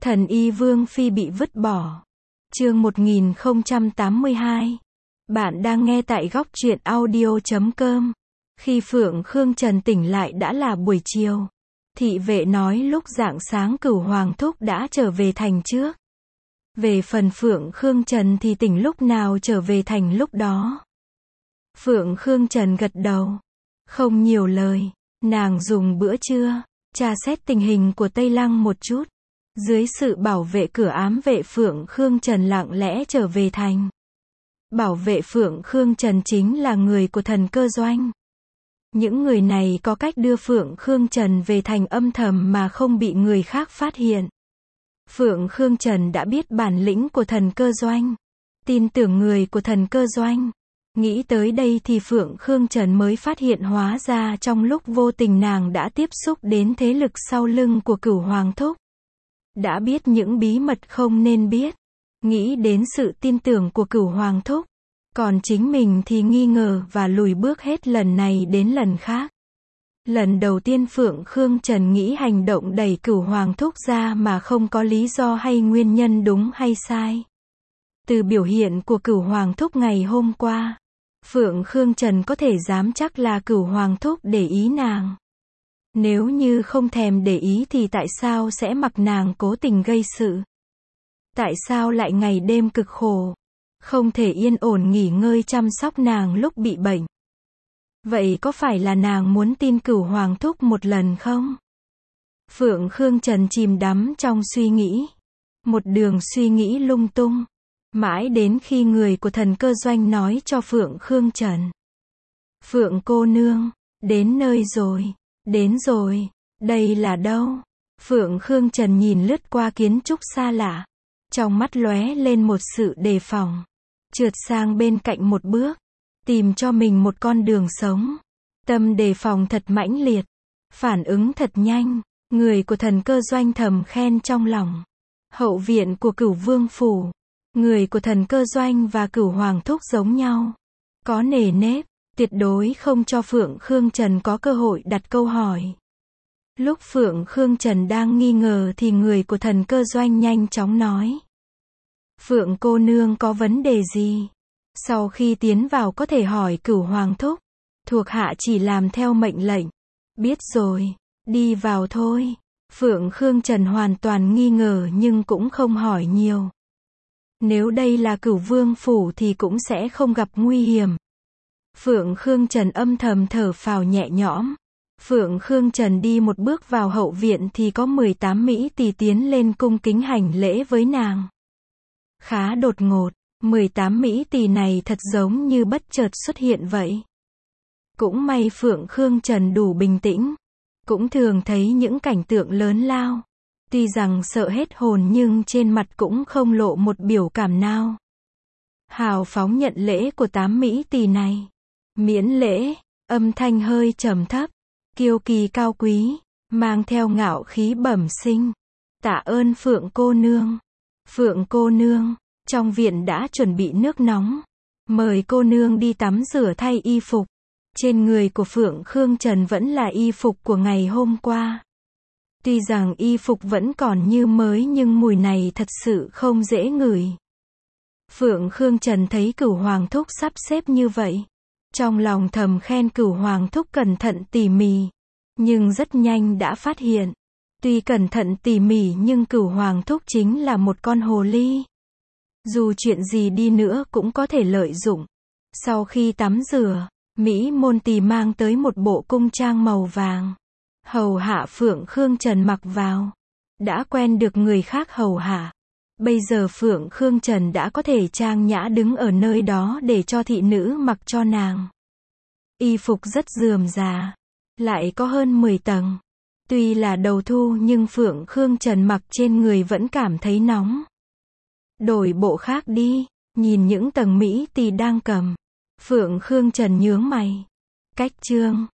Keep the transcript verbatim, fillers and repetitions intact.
Thần y Vương Phi bị vứt bỏ. Chương một nghìn không trăm tám mươi hai. Bạn đang nghe tại góc truyện audio chấm com. Khi Phượng Khương Trần tỉnh lại đã là buổi chiều. Thị vệ nói lúc rạng sáng Cửu Hoàng Thúc đã trở về thành trước. Về phần Phượng Khương Trần thì tỉnh lúc nào trở về thành lúc đó. Phượng Khương Trần gật đầu. Không nhiều lời. Nàng dùng bữa trưa, tra xét tình hình của Tây Lăng một chút. Dưới sự bảo vệ cửa ám vệ Phượng Khương Trần lặng lẽ trở về thành. Bảo vệ Phượng Khương Trần chính là người của Thần Cơ Doanh. Những người này có cách đưa Phượng Khương Trần về thành âm thầm mà không bị người khác phát hiện. Phượng Khương Trần đã biết bản lĩnh của Thần Cơ Doanh, tin tưởng người của Thần Cơ Doanh. Nghĩ tới đây thì Phượng Khương Trần mới phát hiện hóa ra trong lúc vô tình nàng đã tiếp xúc đến thế lực sau lưng của Cửu Hoàng Thúc. Đã biết những bí mật không nên biết. Nghĩ đến sự tin tưởng của Cửu Hoàng Thúc. Còn chính mình thì nghi ngờ và lùi bước hết lần này đến lần khác. Lần đầu tiên Phượng Khương Trần nghĩ hành động đẩy Cửu Hoàng Thúc ra mà không có lý do hay nguyên nhân đúng hay sai. Từ biểu hiện của Cửu Hoàng Thúc ngày hôm qua, Phượng Khương Trần có thể dám chắc là Cửu Hoàng Thúc để ý nàng. Nếu như không thèm để ý thì tại sao sẽ mặc nàng cố tình gây sự? Tại sao lại ngày đêm cực khổ? Không thể yên ổn nghỉ ngơi chăm sóc nàng lúc bị bệnh? Vậy có phải là nàng muốn tin Cửu Hoàng Thúc một lần không? Phượng Khương Trần chìm đắm trong suy nghĩ. Một đường suy nghĩ lung tung. Mãi đến khi người của Thần Cơ Doanh nói cho Phượng Khương Trần. Phượng cô nương, đến nơi rồi. Đến rồi, đây là đâu? Phượng Khương Trần nhìn lướt qua kiến trúc xa lạ. Trong mắt lóe lên một sự đề phòng. Trượt sang bên cạnh một bước. Tìm cho mình một con đường sống. Tâm đề phòng thật mãnh liệt. Phản ứng thật nhanh. Người của Thần Cơ Doanh thầm khen trong lòng. Hậu viện của Cửu Vương Phủ. Người của Thần Cơ Doanh và Cửu Hoàng Thúc giống nhau. Có nề nếp. Tuyệt đối không cho Phượng Khương Trần có cơ hội đặt câu hỏi. Lúc Phượng Khương Trần đang nghi ngờ thì người của Thần Cơ Doanh nhanh chóng nói. Phượng cô nương có vấn đề gì? Sau khi tiến vào có thể hỏi Cửu Hoàng Thúc. Thuộc hạ chỉ làm theo mệnh lệnh. Biết rồi, đi vào thôi. Phượng Khương Trần hoàn toàn nghi ngờ nhưng cũng không hỏi nhiều. Nếu đây là Cửu Vương Phủ thì cũng sẽ không gặp nguy hiểm. Phượng Khương Trần âm thầm thở phào nhẹ nhõm. Phượng Khương Trần đi một bước vào hậu viện thì có mười tám mỹ tỳ tiến lên cung kính hành lễ với nàng. Khá đột ngột, mười tám mỹ tỳ này thật giống như bất chợt xuất hiện vậy. Cũng may Phượng Khương Trần đủ bình tĩnh. Cũng thường thấy những cảnh tượng lớn lao. Tuy rằng sợ hết hồn nhưng trên mặt cũng không lộ một biểu cảm nào. Hào phóng nhận lễ của tám mỹ tỳ này. Miễn lễ, âm thanh hơi trầm thấp, kiêu kỳ cao quý, mang theo ngạo khí bẩm sinh. Tạ ơn Phượng cô nương. Phượng cô nương, trong viện đã chuẩn bị nước nóng. Mời cô nương đi tắm rửa thay y phục. Trên người của Phượng Khương Trần vẫn là y phục của ngày hôm qua. Tuy rằng y phục vẫn còn như mới nhưng mùi này thật sự không dễ ngửi. Phượng Khương Trần thấy Cửu Hoàng Thúc sắp xếp như vậy. Trong lòng thầm khen Cửu Hoàng Thúc cẩn thận tỉ mỉ. Nhưng rất nhanh đã phát hiện. Tuy cẩn thận tỉ mỉ nhưng Cửu Hoàng Thúc chính là một con hồ ly. Dù chuyện gì đi nữa cũng có thể lợi dụng. Sau khi tắm rửa, Mỹ môn tỳ mang tới một bộ cung trang màu vàng. Hầu hạ Phượng Khương Trần mặc vào. Đã quen được người khác hầu hạ. Bây giờ Phượng Khương Trần đã có thể trang nhã đứng ở nơi đó để cho thị nữ mặc cho nàng. Y phục rất rườm rà. Lại có hơn mười tầng. Tuy là đầu thu nhưng Phượng Khương Trần mặc trên người vẫn cảm thấy nóng. Đổi bộ khác đi. Nhìn những tầng mỹ tỳ đang cầm. Phượng Khương Trần nhướng mày. Cách trương.